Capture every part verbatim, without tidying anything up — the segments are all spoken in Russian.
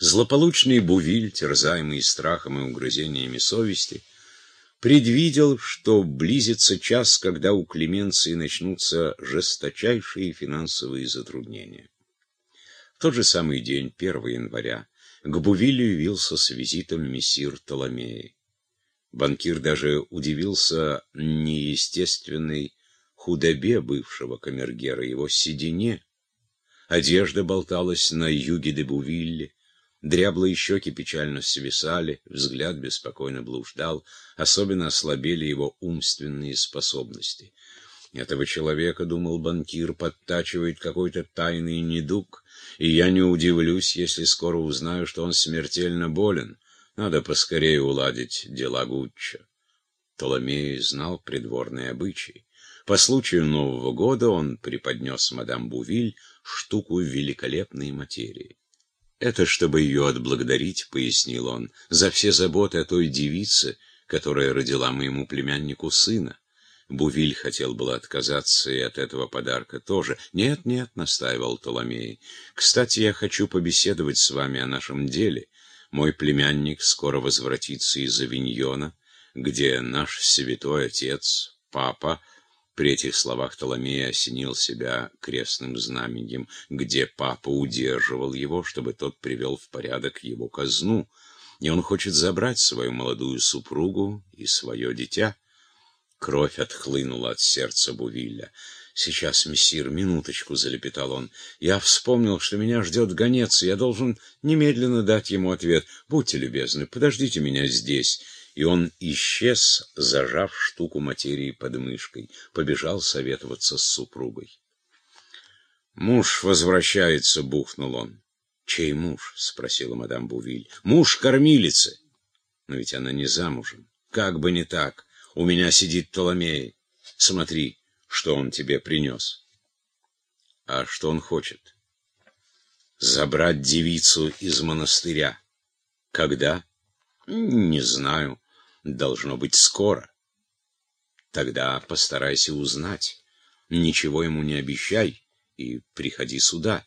Злополучный Бувиль, терзаемый страхом и угрызениями совести, предвидел, что близится час, когда у Клеменции начнутся жесточайшие финансовые затруднения. В тот же самый день, первого января, к Бувилю явился с визитом мессир Толомей. Банкир даже удивился неестественной худобе бывшего камергера, его седине. Одежда болталась на юге де Бувилле, дряблые щеки печально свисали, взгляд беспокойно блуждал, особенно ослабели его умственные способности. Этого человека, думал банкир, подтачивает какой-то тайный недуг, и я не удивлюсь, если скоро узнаю, что он смертельно болен. Надо поскорее уладить дела Гуччо. Толомей знал придворные обычаи. По случаю Нового года он преподнес мадам Бувиль штуку великолепной материи. «Это чтобы ее отблагодарить», — пояснил он, — «за все заботы о той девице, которая родила моему племяннику сына». Бувиль хотел было отказаться и от этого подарка тоже. «Нет, нет», — настаивал Толомей, — «кстати, я хочу побеседовать с вами о нашем деле. Мой племянник скоро возвратится из Авиньона, где наш святой отец, папа». При этих словах Толомей осенил себя крестным знаменем, где папа удерживал его, чтобы тот привел в порядок его казну, и он хочет забрать свою молодую супругу и свое дитя. Кровь отхлынула от сердца Бувиля. «Сейчас, мессир, минуточку», — залепетал он. «Я вспомнил, что меня ждет гонец, и я должен немедленно дать ему ответ. Будьте любезны, подождите меня здесь». И он исчез, зажав штуку материи под мышкой, побежал советоваться с супругой. «Муж возвращается», — бухнул он. «Чей муж?» — спросила мадам Бувиль. «Муж кормилицы». «Но ведь она не замужем». «Как бы не так. У меня сидит Толомей. Смотри, что он тебе принес». «А что он хочет?» «Забрать девицу из монастыря». «Когда?» «Не знаю. Должно быть скоро». «Тогда постарайся узнать. Ничего ему не обещай и приходи сюда».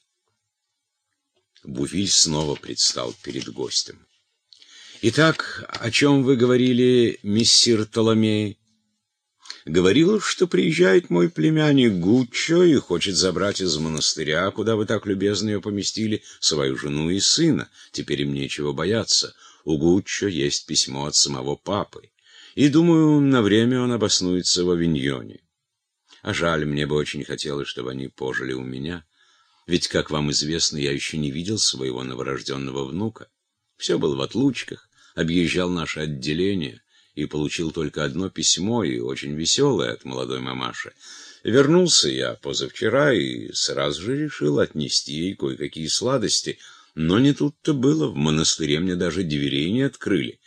Бувиль снова предстал перед гостем. «Итак, о чем вы говорили, мессир Толомей?» «Говорил, что приезжает мой племянник Гуччо и хочет забрать из монастыря, куда вы так любезно ее поместили, свою жену и сына. Теперь им нечего бояться. У Гуччо есть письмо от самого папы, и, думаю, на время он обоснуется в Авиньоне. А жаль, мне бы очень хотелось, чтобы они пожили у меня, ведь, как вам известно, я еще не видел своего новорожденного внука. Все был в отлучках, объезжал наше отделение и получил только одно письмо, и очень веселое, от молодой мамаши. Вернулся я позавчера и сразу же решил отнести ей кое-какие сладости. Но не тут-то было, в монастыре мне даже дверей не открыли.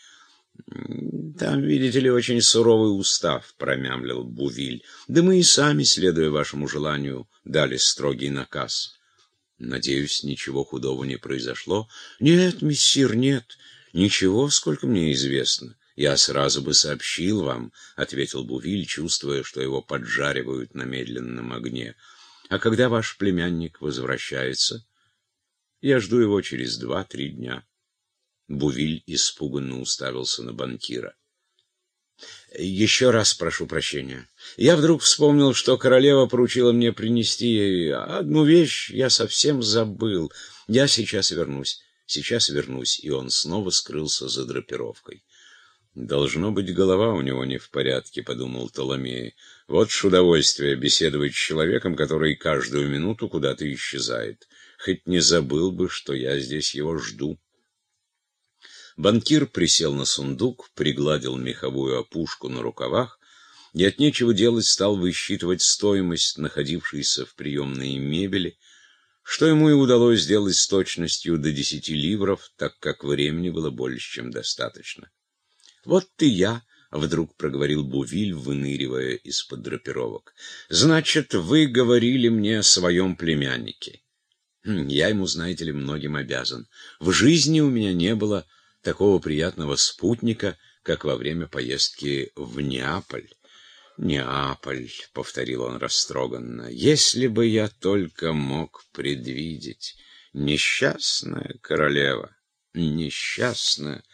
«Там, видите ли, очень суровый устав», — промямлил Бувиль. «Да мы и сами, следуя вашему желанию, дали строгий наказ». «Надеюсь, ничего худого не произошло?» «Нет, мессир, нет. Ничего, сколько мне известно. Я сразу бы сообщил вам», — ответил Бувиль, чувствуя, что его поджаривают на медленном огне. «А когда ваш племянник возвращается?» «Я жду его через два-три дня». Бувиль испуганно уставился на банкира. «Еще раз прошу прощения. Я вдруг вспомнил, что королева поручила мне принести ей одну вещь, я совсем забыл. Я сейчас вернусь, сейчас вернусь». И он снова скрылся за драпировкой. «Должно быть, голова у него не в порядке», — подумал Толомей. «Вот ж удовольствие беседовать с человеком, который каждую минуту куда-то исчезает. Хоть не забыл бы, что я здесь его жду». Банкир присел на сундук, пригладил меховую опушку на рукавах и от нечего делать стал высчитывать стоимость находившейся в приемной мебели, что ему и удалось сделать с точностью до десяти ливров, так как времени было больше, чем достаточно. «Вот ты я», — вдруг проговорил Бувиль, выныривая из-под драпировок. «Значит, вы говорили мне о своем племяннике. Я ему, знаете ли, многим обязан. В жизни у меня не было такого приятного спутника, как во время поездки в Неаполь». «Неаполь», — повторил он растроганно, — «если бы я только мог предвидеть. Несчастная королева». несчастна